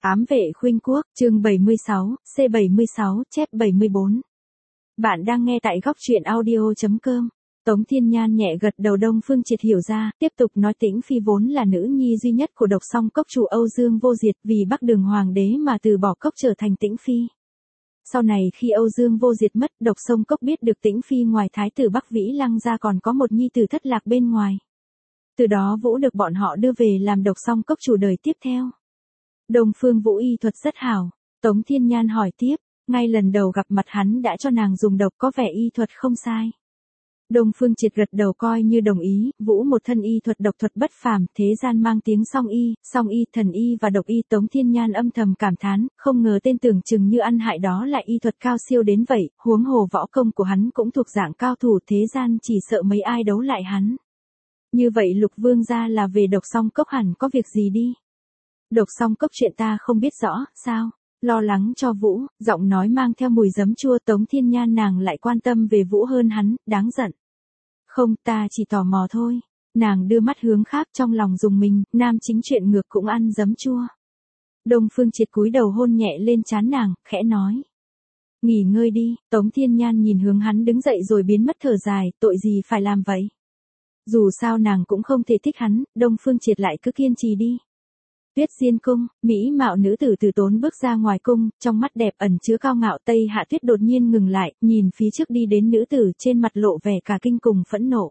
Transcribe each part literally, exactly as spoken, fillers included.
Ám vệ khuynh quốc, chương bảy mươi sáu, C bảy mươi sáu, chép bảy mươi bốn. Bạn đang nghe tại góc truyện audio chấm com. Tống Thiên Nhan nhẹ gật đầu. Đông Phương Triệt hiểu ra, tiếp tục nói Tĩnh Phi vốn là nữ nhi duy nhất của Độc Song Cốc chủ Âu Dương Vô Diệt, vì Bắc Đường Hoàng đế mà từ bỏ cốc trở thành Tĩnh Phi. Sau này khi Âu Dương Vô Diệt mất, Độc Song Cốc biết được Tĩnh Phi ngoài thái tử Bắc Vĩ Lăng ra còn có một nhi tử thất lạc bên ngoài. Từ đó Vũ được bọn họ đưa về làm Độc Song Cốc chủ đời tiếp theo. Đông Phương Vũ y thuật rất hảo. Tống Thiên Nhan hỏi tiếp, ngay lần đầu gặp mặt hắn đã cho nàng dùng độc, có vẻ y thuật không sai. Đông Phương Triệt gật đầu coi như đồng ý. Vũ một thân y thuật độc thuật bất phàm, thế gian mang tiếng song y, song y, thần y và độc y. Tống Thiên Nhan âm thầm cảm thán, không ngờ tên tưởng chừng như ăn hại đó lại y thuật cao siêu đến vậy, huống hồ võ công của hắn cũng thuộc dạng cao thủ, thế gian chỉ sợ mấy ai đấu lại hắn. Như vậy Lục Vương gia là về Độc Song Cốc hẳn có việc gì đi. Độc Song Cốc chuyện ta không biết rõ, sao? Lo lắng cho Vũ, giọng nói mang theo mùi giấm chua. Tống Thiên Nhan nàng lại quan tâm về Vũ hơn hắn, đáng giận. Không, ta chỉ tò mò thôi. Nàng đưa mắt hướng khác, trong lòng dùng mình, nam chính chuyện ngược cũng ăn giấm chua. Đông Phương Triệt cúi đầu hôn nhẹ lên trán nàng, khẽ nói. Nghỉ ngơi đi. Tống Thiên Nhan nhìn hướng hắn đứng dậy rồi biến mất thở dài, tội gì phải làm vậy? Dù sao nàng cũng không thể thích hắn, Đông Phương Triệt lại cứ kiên trì đi. Tuyết Diên cung, mỹ mạo nữ tử Từ Tốn bước ra ngoài cung, trong mắt đẹp ẩn chứa cao ngạo. Tây Hạ Tuyết đột nhiên ngừng lại, nhìn phía trước đi đến nữ tử, trên mặt lộ vẻ cả kinh cùng phẫn nộ.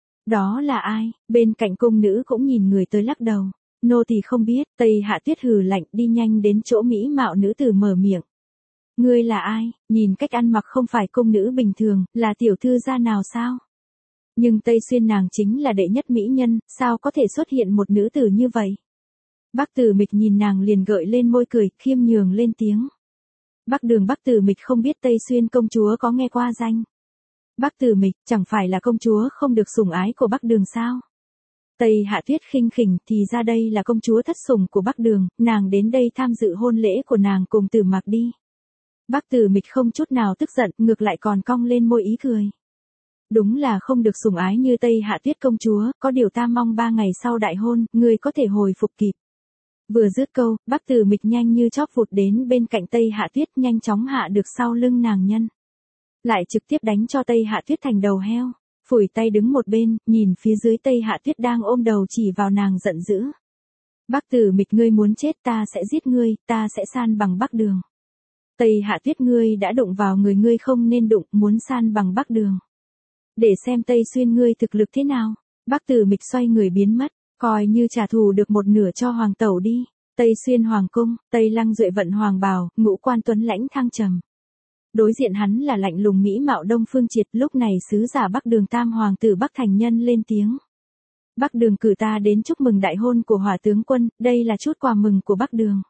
Đó là ai? Bên cạnh cung nữ cũng nhìn người tới lắc đầu. Nô tỳ không biết. Tây Hạ Tuyết hừ lạnh, đi nhanh đến chỗ mỹ mạo nữ tử mở miệng. Ngươi là ai? Nhìn cách ăn mặc không phải cung nữ bình thường, là tiểu thư gia nào sao? Nhưng Tây Xuyên nàng chính là đệ nhất mỹ nhân, sao có thể xuất hiện một nữ tử như vậy? Bắc Tử Mịch nhìn nàng liền gợi lên môi cười, khiêm nhường lên tiếng. Bắc Đường Bắc Tử Mịch không biết Tây Xuyên công chúa có nghe qua danh. Bắc Tử Mịch, chẳng phải là công chúa không được sủng ái của Bắc Đường sao? Tây Hạ Tuyết khinh khỉnh, thì ra đây là công chúa thất sủng của Bắc Đường, nàng đến đây tham dự hôn lễ của nàng cùng Tử Mạc đi. Bắc Tử Mịch không chút nào tức giận, ngược lại còn cong lên môi ý cười. Đúng là không được sủng ái như Tây Hạ Tuyết công chúa, có điều ta mong ba ngày sau đại hôn, ngươi có thể hồi phục kịp. Vừa dứt câu, Bắc Tử Mịch nhanh như chóp vụt đến bên cạnh Tây Hạ Tuyết, nhanh chóng hạ được sau lưng nàng nhân. Lại trực tiếp đánh cho Tây Hạ Tuyết thành đầu heo, phủi tay đứng một bên, nhìn phía dưới Tây Hạ Tuyết đang ôm đầu chỉ vào nàng giận dữ. Bắc Tử Mịch, ngươi muốn chết, ta sẽ giết ngươi, ta sẽ san bằng Bắc Đường. Tây Hạ Tuyết, ngươi đã đụng vào người ngươi không nên đụng, muốn san bằng Bắc Đường. Để xem Tây Xuyên ngươi thực lực thế nào. Bắc Tử Mịch xoay người biến mất, coi như trả thù được một nửa cho hoàng tẩu đi. Tây Xuyên hoàng cung, Tây Lăng Duệ vận hoàng bào, ngũ quan tuấn lãnh thăng trầm. Đối diện hắn là lạnh lùng mỹ mạo Đông Phương Triệt. Lúc này sứ giả Bắc Đường tam hoàng tử Bắc Thành Nhân lên tiếng. Bắc Đường cử ta đến chúc mừng đại hôn của hỏa tướng quân, đây là chút quà mừng của Bắc Đường.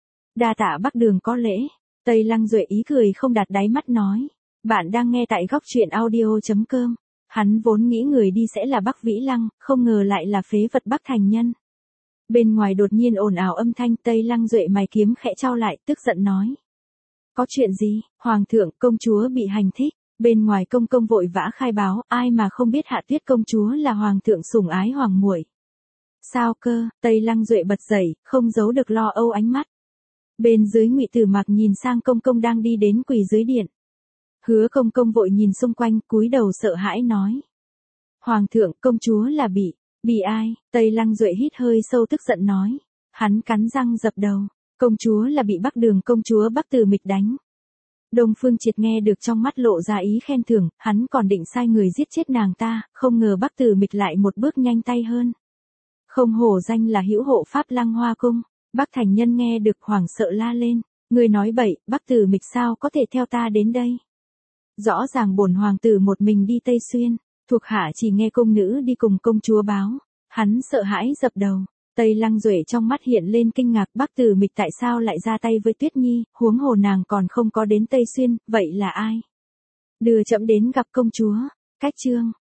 Đa tạ Bắc Đường có lễ. Tây Lăng Duệ ý cười không đạt đáy mắt nói. Bạn đang nghe tại góc truyện audio chấm com. Hắn vốn nghĩ người đi sẽ là Bắc Vĩ Lăng, không ngờ lại là phế vật Bắc Thành Nhân. Bên ngoài đột nhiên ồn ào âm thanh, Tây Lăng Duệ mày kiếm khẽ chau lại, tức giận nói. Có chuyện gì? Hoàng thượng, công chúa bị hành thích. Bên ngoài công công vội vã khai báo, ai mà không biết Hạ Tuyết công chúa là hoàng thượng sủng ái hoàng muội. Sao cơ? Tây Lăng Duệ bật dậy, không giấu được lo âu ánh mắt. Bên dưới Ngụy Tử Mạc nhìn sang công công đang đi đến quỳ dưới điện. Hứa công công vội nhìn xung quanh, cúi đầu sợ hãi nói. Hoàng thượng, công chúa là bị, bị ai? Tây Lăng Duệ hít hơi sâu tức giận nói. Hắn cắn răng dập đầu. Công chúa là bị Bắc Đường công chúa Bắc Tử Mịch đánh. Đông Phương Triệt nghe được trong mắt lộ ra ý khen thưởng, hắn còn định sai người giết chết nàng ta, không ngờ Bắc Tử Mịch lại một bước nhanh tay hơn. Không hổ danh là hữu hộ pháp Lăng Hoa cung. Bắc Thành Nhân nghe được hoảng sợ la lên. Người nói bậy, Bắc Tử Mịch sao có thể theo ta đến đây? Rõ ràng bổn hoàng tử một mình đi Tây Xuyên, thuộc hạ chỉ nghe công nữ đi cùng công chúa báo. Hắn sợ hãi dập đầu. Tây Lăng Duệ trong mắt hiện lên kinh ngạc, Bắc Tử Mịch tại sao lại ra tay với Tuyết Nhi, huống hồ nàng còn không có đến Tây Xuyên, vậy là ai? Đưa trẫm đến gặp công chúa. Cách chương.